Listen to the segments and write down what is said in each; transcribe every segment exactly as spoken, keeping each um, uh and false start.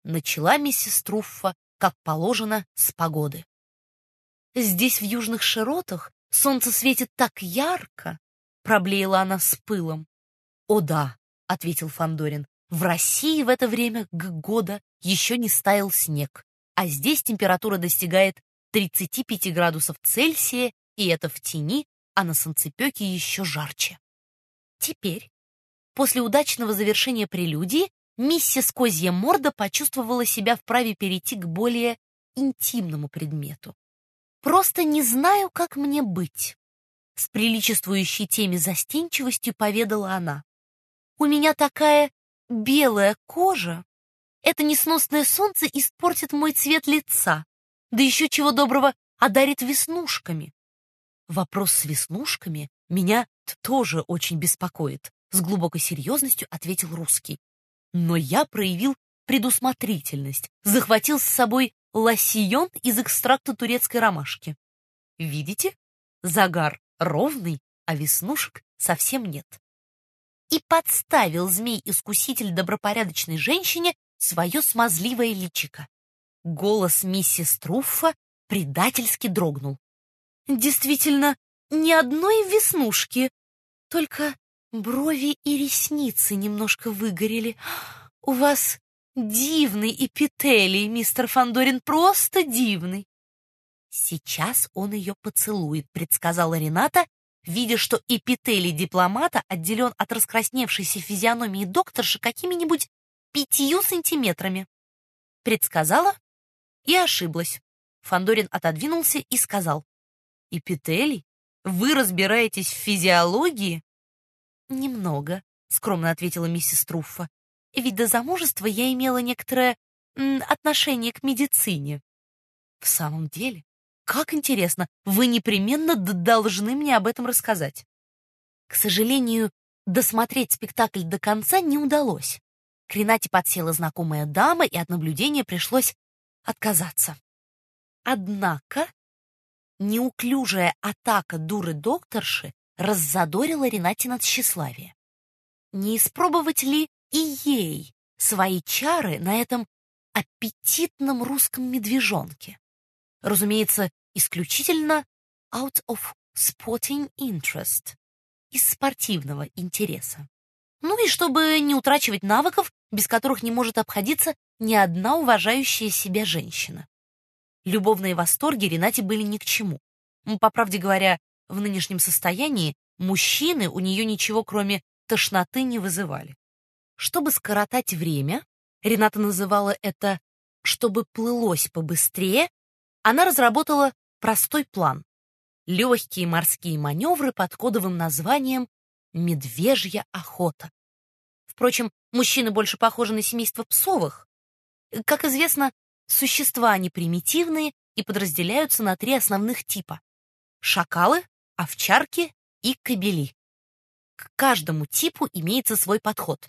начала миссис Труффа, как положено, с погоды. «Здесь, в южных широтах, солнце светит так ярко», — проблеяла она с пылом. «О да», — ответил Фандорин, — «в России в это время года еще не стаял снег, а здесь температура достигает тридцати пяти градусов Цельсия, и это в тени, а на солнцепеке еще жарче». Теперь, после удачного завершения прелюдии, миссис Козья Морда почувствовала себя вправе перейти к более интимному предмету. «Просто не знаю, как мне быть», — с приличествующей теме застенчивостью поведала она. «У меня такая белая кожа. Это несносное солнце испортит мой цвет лица, да еще чего доброго одарит веснушками». «Вопрос с веснушками меня тоже очень беспокоит», — с глубокой серьезностью ответил русский. «Но я проявил предусмотрительность, захватил с собой лосьон из экстракта турецкой ромашки. Видите? Загар ровный, а веснушек совсем нет». И подставил змей-искуситель добропорядочной женщине свое смазливое личико. Голос миссис Труффа предательски дрогнул. «Действительно, ни одной веснушки, только брови и ресницы немножко выгорели. У вас дивный эпителий, мистер Фандорин, просто дивный». «Сейчас он ее поцелует», — предсказала Рената, видя, что эпителий дипломата отделен от раскрасневшейся физиономии докторши какими-нибудь пятью сантиметрами. Предсказала и ошиблась. Фандорин отодвинулся и сказал: «Эпителий? Вы разбираетесь в физиологии?» «Немного», — скромно ответила миссис Труффа. «Ведь до замужества я имела некоторое м, отношение к медицине». «В самом деле? Как интересно! Вы непременно должны мне об этом рассказать». К сожалению, досмотреть спектакль до конца не удалось. К Ренате подсела знакомая дама, и от наблюдения пришлось отказаться. Однако неуклюжая атака дуры-докторши раззадорила Ренатина тщеславие. Не испробовать ли и ей свои чары на этом аппетитном русском медвежонке? Разумеется, исключительно out of sporting interest, из спортивного интереса. Ну и чтобы не утрачивать навыков, без которых не может обходиться ни одна уважающая себя женщина. Любовные восторги Ренате были ни к чему. По правде говоря, в нынешнем состоянии мужчины у нее ничего, кроме тошноты, не вызывали. Чтобы скоротать время, Рената называла это «чтобы плылось побыстрее», она разработала простой план. Легкие морские маневры под кодовым названием «медвежья охота». Впрочем, мужчины больше похожи на семейство псовых. Как известно, существа они примитивные и подразделяются на три основных типа: шакалы, овчарки и кобели. К каждому типу имеется свой подход.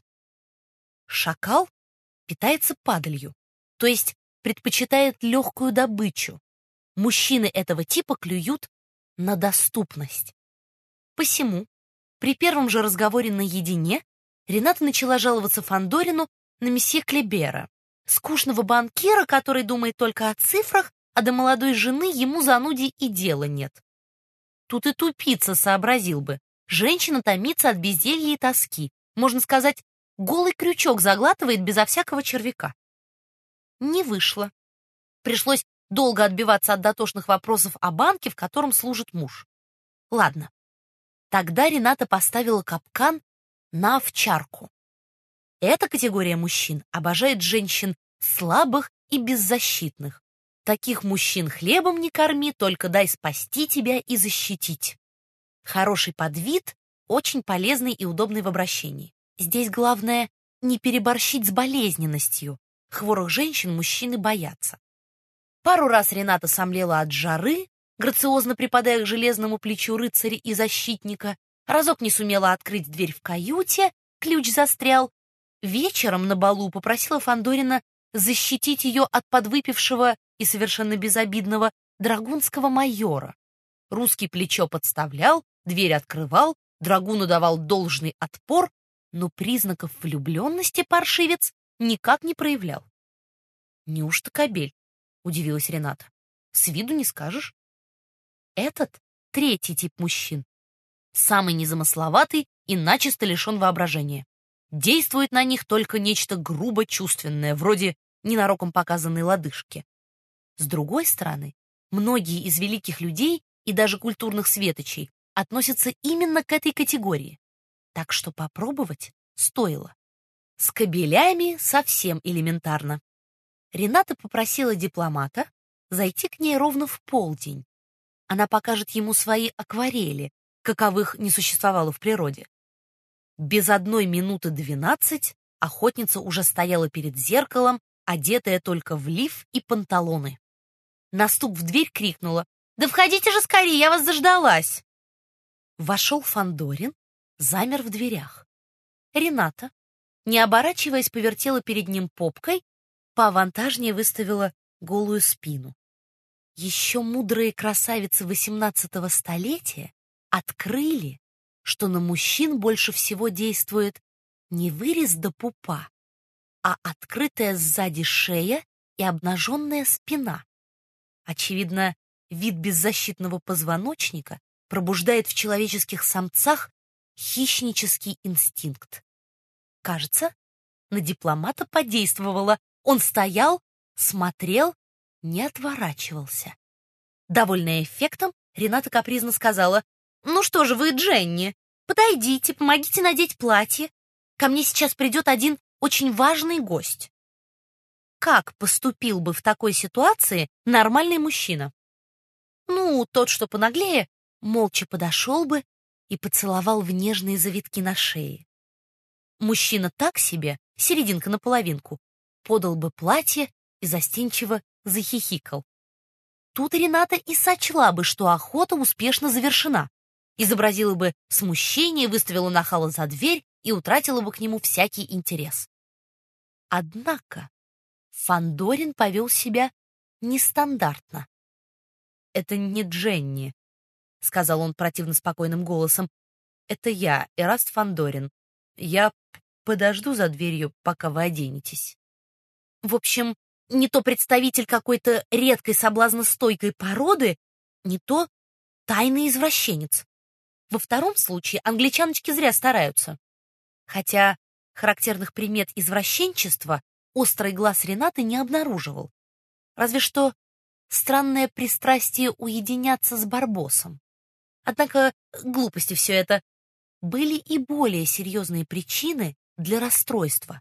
Шакал питается падалью, то есть предпочитает легкую добычу. Мужчины этого типа клюют на доступность. Посему, при первом же разговоре наедине, Рената начала жаловаться Фандорину на месье Клебера, скучного банкира, который думает только о цифрах, а до молодой жены ему зануде и дела нет. Тут и тупица сообразил бы. Женщина томится от безделья и тоски. Можно сказать, голый крючок заглатывает безо всякого червяка. Не вышло. Пришлось долго отбиваться от дотошных вопросов о банке, в котором служит муж. Ладно. Тогда Рената поставила капкан на овчарку. Эта категория мужчин обожает женщин слабых и беззащитных. Таких мужчин хлебом не корми, только дай спасти тебя и защитить. Хороший подвид, очень полезный и удобный в обращении. Здесь главное не переборщить с болезненностью. Хворых женщин мужчины боятся. Пару раз Рената сомлела от жары, грациозно припадая к железному плечу рыцаря и защитника, разок не сумела открыть дверь в каюте, ключ застрял. Вечером на балу попросила Фандорина защитить ее от подвыпившего и совершенно безобидного драгунского майора. Русский плечо подставлял, дверь открывал, драгуну давал должный отпор, но признаков влюбленности паршивец никак не проявлял. Неужто кобель? Удивилась Рената. С виду не скажешь. Этот третий тип мужчин. Самый незамысловатый и начисто лишен воображения. Действует на них только нечто грубо чувственное, вроде ненароком показанной лодыжки. С другой стороны, многие из великих людей и даже культурных светочей относятся именно к этой категории. Так что попробовать стоило. С кобелями совсем элементарно. Рената попросила дипломата зайти к ней ровно в полдень. Она покажет ему свои акварели, каковых не существовало в природе. Без одной минуты двенадцать охотница уже стояла перед зеркалом, одетая только в лиф и панталоны. На стук в дверь крикнула: «Да входите же скорее, я вас заждалась!» Вошел Фандорин, замер в дверях. Рената, не оборачиваясь, повертела перед ним попкой, поавантажнее выставила голую спину. Еще мудрые красавицы восемнадцатого столетия открыли, что на мужчин больше всего действует не вырез до пупа, а открытая сзади шея и обнаженная спина. Очевидно, вид беззащитного позвоночника пробуждает в человеческих самцах хищнический инстинкт. Кажется, на дипломата подействовало. Он стоял, смотрел, не отворачивался. Довольная эффектом, Рената капризно сказала: «Ну что же вы, Дженни, подойдите, помогите надеть платье. Ко мне сейчас придет один очень важный гость». Как поступил бы в такой ситуации нормальный мужчина? Ну, тот, что понаглее, молча подошел бы и поцеловал в нежные завитки на шее. Мужчина так себе, серединка на половинку, подал бы платье и застенчиво захихикал. Тут Рената и сочла бы, что охота успешно завершена, изобразила бы смущение, выставила нахала за дверь и утратила бы к нему всякий интерес. Однако Фандорин повел себя нестандартно. «Это не Дженни», — сказал он противно спокойным голосом. «Это я, Эраст Фандорин. Я подожду за дверью, пока вы оденетесь». В общем, не то представитель какой-то редкой соблазностойкой породы, не то тайный извращенец. Во втором случае англичаночки зря стараются. Хотя характерных примет извращенчества острый глаз Ренаты не обнаруживал. Разве что странное пристрастие уединяться с Барбосом. Однако глупости все это. Были и более серьезные причины для расстройства.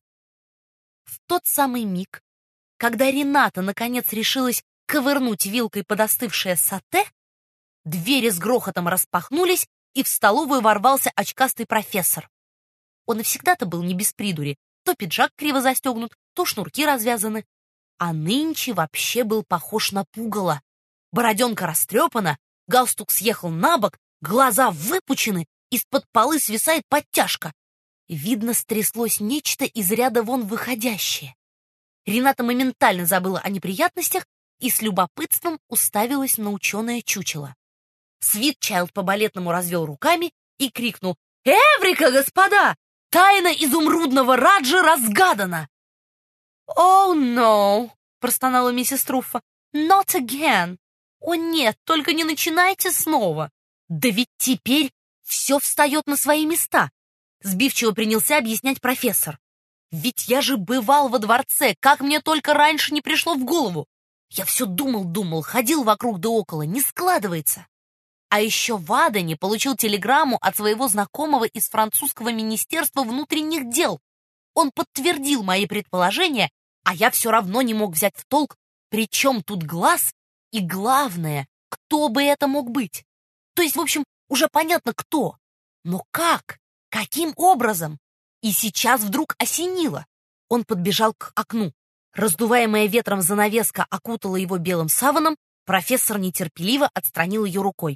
В тот самый миг, когда Рената наконец решилась ковырнуть вилкой подостывшее сате, двери с грохотом распахнулись, и в столовую ворвался очкастый профессор. Он и всегда-то был не без придури. То пиджак криво застегнут, то шнурки развязаны. А нынче вообще был похож на пугало. Бороденка растрепана, галстук съехал на бок, глаза выпучены, из-под полы свисает подтяжка. Видно, стряслось нечто из ряда вон выходящее. Рената моментально забыла о неприятностях и с любопытством уставилась на ученое чучело. Свитчайлд по-балетному развел руками и крикнул: «Эврика, господа! Тайна изумрудного Раджи разгадана!» «О, oh, no!» — простонала миссис Труффа. «Not again! О, нет, только не начинайте снова! Да ведь теперь все встает на свои места!» Сбивчиво принялся объяснять профессор. «Ведь я же бывал во дворце, как мне только раньше не пришло в голову! Я все думал-думал, ходил вокруг да около, не складывается!» А еще в Адене получил телеграмму от своего знакомого из французского министерства внутренних дел. Он подтвердил мои предположения, а я все равно не мог взять в толк, при чем тут глаз и, главное, кто бы это мог быть. То есть, в общем, уже понятно, кто. Но как? Каким образом? И сейчас вдруг осенило. Он подбежал к окну. Раздуваемая ветром занавеска окутала его белым саваном, профессор нетерпеливо отстранил ее рукой.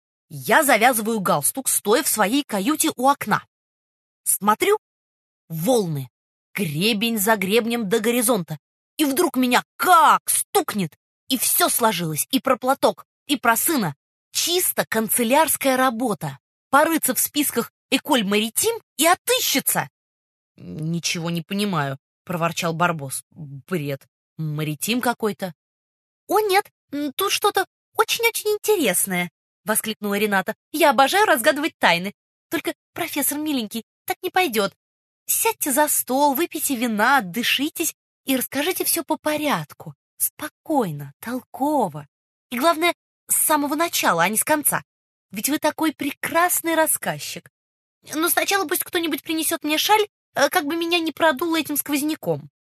Я завязываю галстук, стоя в своей каюте у окна. Смотрю — волны, гребень за гребнем до горизонта. И вдруг меня как стукнет, и все сложилось, и про платок, и про сына. Чисто канцелярская работа. Порыться в списках «Эколь Маритим» и отыщется. «Ничего не понимаю», — проворчал Барбос. «Бред. Маритим какой-то. «О, нет, тут что-то очень-очень интересное!» — воскликнула Рената. «Я обожаю разгадывать тайны. Только, профессор миленький, так не пойдет. Сядьте за стол, выпейте вина, отдышитесь и расскажите все по порядку. Спокойно, толково. И главное, с самого начала, а не с конца. Ведь вы такой прекрасный рассказчик. Но сначала пусть кто-нибудь принесет мне шаль, как бы меня не продуло этим сквозняком».